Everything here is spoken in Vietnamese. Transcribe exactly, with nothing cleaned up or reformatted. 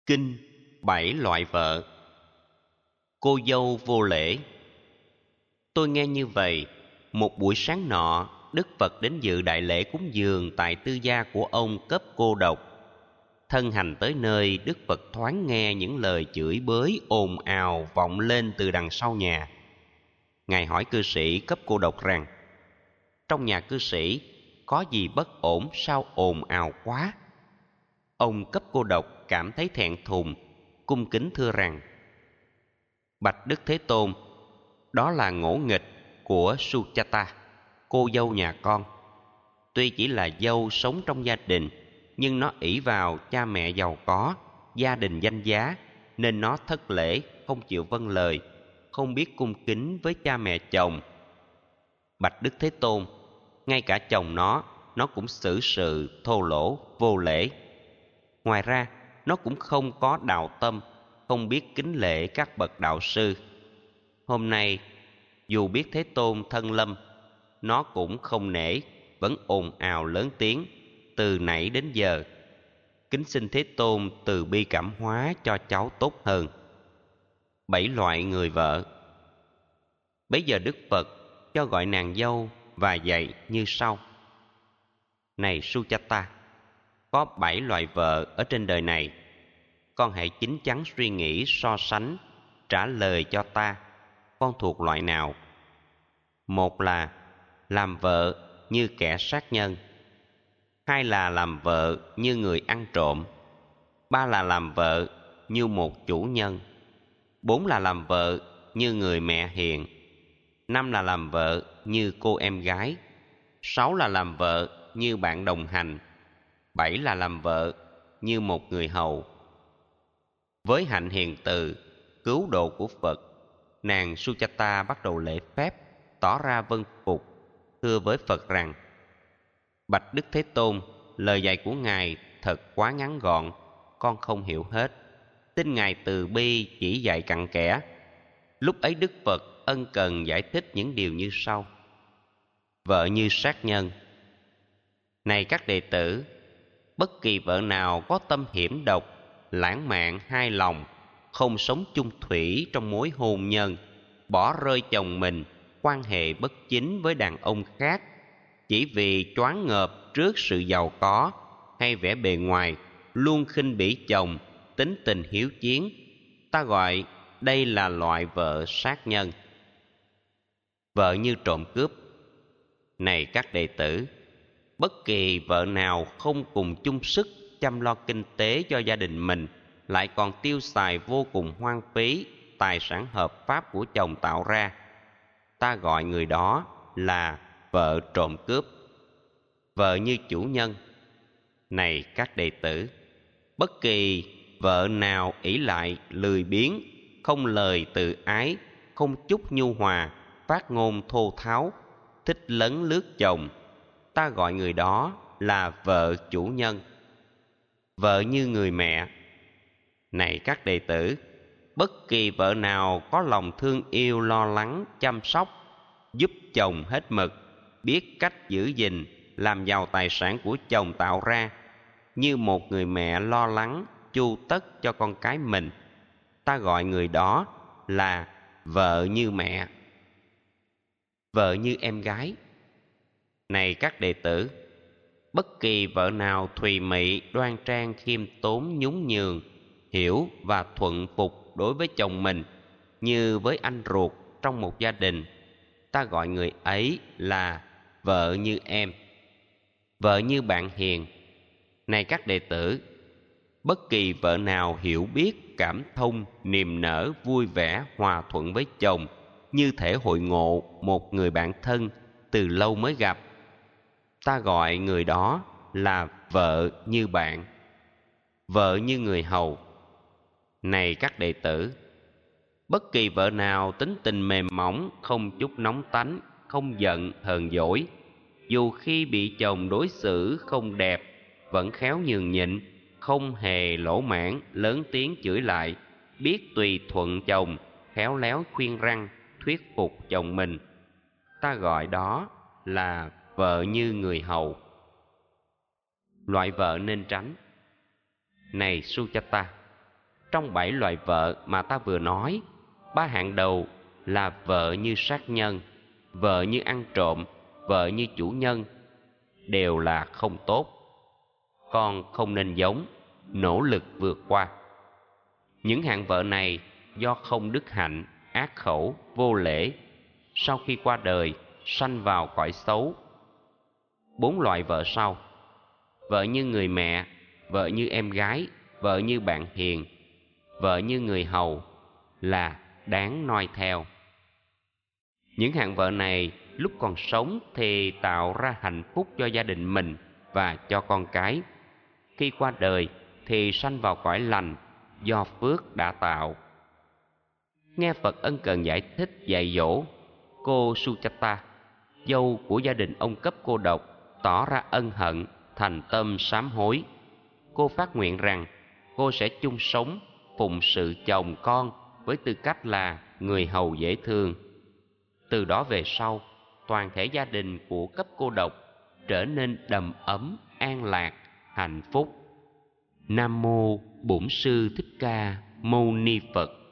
Kinh bảy loại vợ. Cô dâu vô lễ. Tôi nghe như vậy, một buổi sáng nọ, Đức Phật đến dự đại lễ cúng dường tại tư gia của ông Cấp Cô Độc. Thân hành tới nơi, Đức Phật thoáng nghe những lời chửi bới ồn ào vọng lên từ đằng sau nhà. Ngài hỏi cư sĩ Cấp Cô Độc rằng: trong nhà cư sĩ có gì bất ổn sao ồn ào quá? Ông Cấp Cô Độc cảm thấy thẹn thùng, cung kính thưa rằng: bạch Đức Thế Tôn, đó là ngỗ nghịch của Suchata, cô dâu nhà con. Tuy chỉ là dâu sống trong gia đình, nhưng nó ỷ vào cha mẹ giàu có, gia đình danh giá, nên nó thất lễ, không chịu vâng lời, không biết cung kính với cha mẹ chồng. Bạch Đức Thế Tôn, ngay cả chồng nó, nó cũng xử sự thô lỗ, vô lễ. Ngoài ra, nó cũng không có đạo tâm, không biết kính lễ các bậc đạo sư. Hôm nay, dù biết Thế Tôn thân lâm, nó cũng không nể, vẫn ồn ào lớn tiếng, từ nãy đến giờ. Kính xin Thế Tôn từ bi cảm hóa cho cháu tốt hơn. Bảy loại người vợ. Bấy giờ Đức Phật cho gọi nàng dâu và dạy như sau: này Suchata, có bảy loại vợ ở trên đời này. Con hãy chín chắn suy nghĩ so sánh, trả lời cho ta, con thuộc loại nào? Một là làm vợ như kẻ sát nhân. Hai là làm vợ như người ăn trộm. Ba là làm vợ như một chủ nhân. Bốn là làm vợ như người mẹ hiền. Năm là làm vợ như cô em gái. Sáu là làm vợ như bạn đồng hành. Bảy là làm vợ như một người hầu. Với hạnh hiền từ, cứu độ của Phật, nàng Suchata bắt đầu lễ phép, tỏ ra vâng phục, thưa với Phật rằng: bạch Đức Thế Tôn, lời dạy của Ngài thật quá ngắn gọn, con không hiểu hết. Xin Ngài từ bi chỉ dạy cặn kẽ. Lúc ấy Đức Phật ân cần giải thích những điều như sau: vợ như sát nhân. Này các đệ tử, bất kỳ vợ nào có tâm hiểm độc, lãng mạn hai lòng, không sống chung thủy trong mối hôn nhân, bỏ rơi chồng mình, quan hệ bất chính với đàn ông khác, chỉ vì choáng ngợp trước sự giàu có hay vẻ bề ngoài, luôn khinh bỉ chồng, tính tình hiếu chiến, ta gọi đây là loại vợ sát nhân. Vợ như trộm cướp. Này các đệ tử, bất kỳ vợ nào không cùng chung sức chăm lo kinh tế cho gia đình mình, lại còn tiêu xài vô cùng hoang phí tài sản hợp pháp của chồng tạo ra, ta gọi người đó là vợ trộm cướp. Vợ như chủ nhân. Này các đệ tử, bất kỳ vợ nào ỷ lại lười biếng, không lời từ ái, không chút nhu hòa, phát ngôn thô tháo, thích lấn lướt chồng, ta gọi người đó là vợ chủ nhân. Vợ như người mẹ. Này các đệ tử, bất kỳ vợ nào có lòng thương yêu lo lắng chăm sóc, giúp chồng hết mực, biết cách giữ gìn làm giàu tài sản của chồng tạo ra, như một người mẹ lo lắng chu tất cho con cái mình, ta gọi người đó là vợ như mẹ. Vợ như em gái. Này các đệ tử, bất kỳ vợ nào thùy mị đoan trang khiêm tốn nhún nhường, hiểu và thuận phục đối với chồng mình như với anh ruột trong một gia đình, ta gọi người ấy là vợ như em. Vợ như bạn hiền. Này các đệ tử, bất kỳ vợ nào hiểu biết, cảm thông, niềm nở, vui vẻ, hòa thuận với chồng, như thể hội ngộ một người bạn thân từ lâu mới gặp, ta gọi người đó là vợ như bạn. Vợ như người hầu. Này các đệ tử, bất kỳ vợ nào tính tình mềm mỏng, không chút nóng tánh, không giận hờn dỗi, dù khi bị chồng đối xử không đẹp, vẫn khéo nhường nhịn, không hề lỗ mãn, lớn tiếng chửi lại, biết tùy thuận chồng, khéo léo khuyên răn, thuyết phục chồng mình, ta gọi đó là vợ như người hầu. Loại vợ nên tránh. Này Suchata, Trong bảy loại vợ mà ta vừa nói, ba hạng đầu là vợ như sát nhân, vợ như ăn trộm, vợ như chủ nhân, đều là không tốt. Con không nên giống, nỗ lực vượt qua. Những hạng vợ này do không đức hạnh, ác khẩu, vô lễ, sau khi qua đời sanh vào cõi xấu. Bốn loại vợ sau: vợ như người mẹ, vợ như em gái, vợ như bạn hiền, vợ như người hầu, là đáng noi theo. Những hạng vợ này lúc còn sống thì tạo ra hạnh phúc cho gia đình mình và cho con cái. Khi qua đời thì sanh vào cõi lành do phước đã tạo. Nghe Phật ân cần giải thích dạy dỗ, cô Suchata, dâu của gia đình ông Cấp Cô Độc, tỏ ra ân hận, thành tâm sám hối. Cô phát nguyện rằng cô sẽ chung sống, phụng sự chồng con với tư cách là người hầu dễ thương. Từ đó về sau, toàn thể gia đình của Cấp Cô Độc trở nên đầm ấm, an lạc, hạnh phúc. Nam mô Bổn Sư Thích Ca Mâu Ni Phật.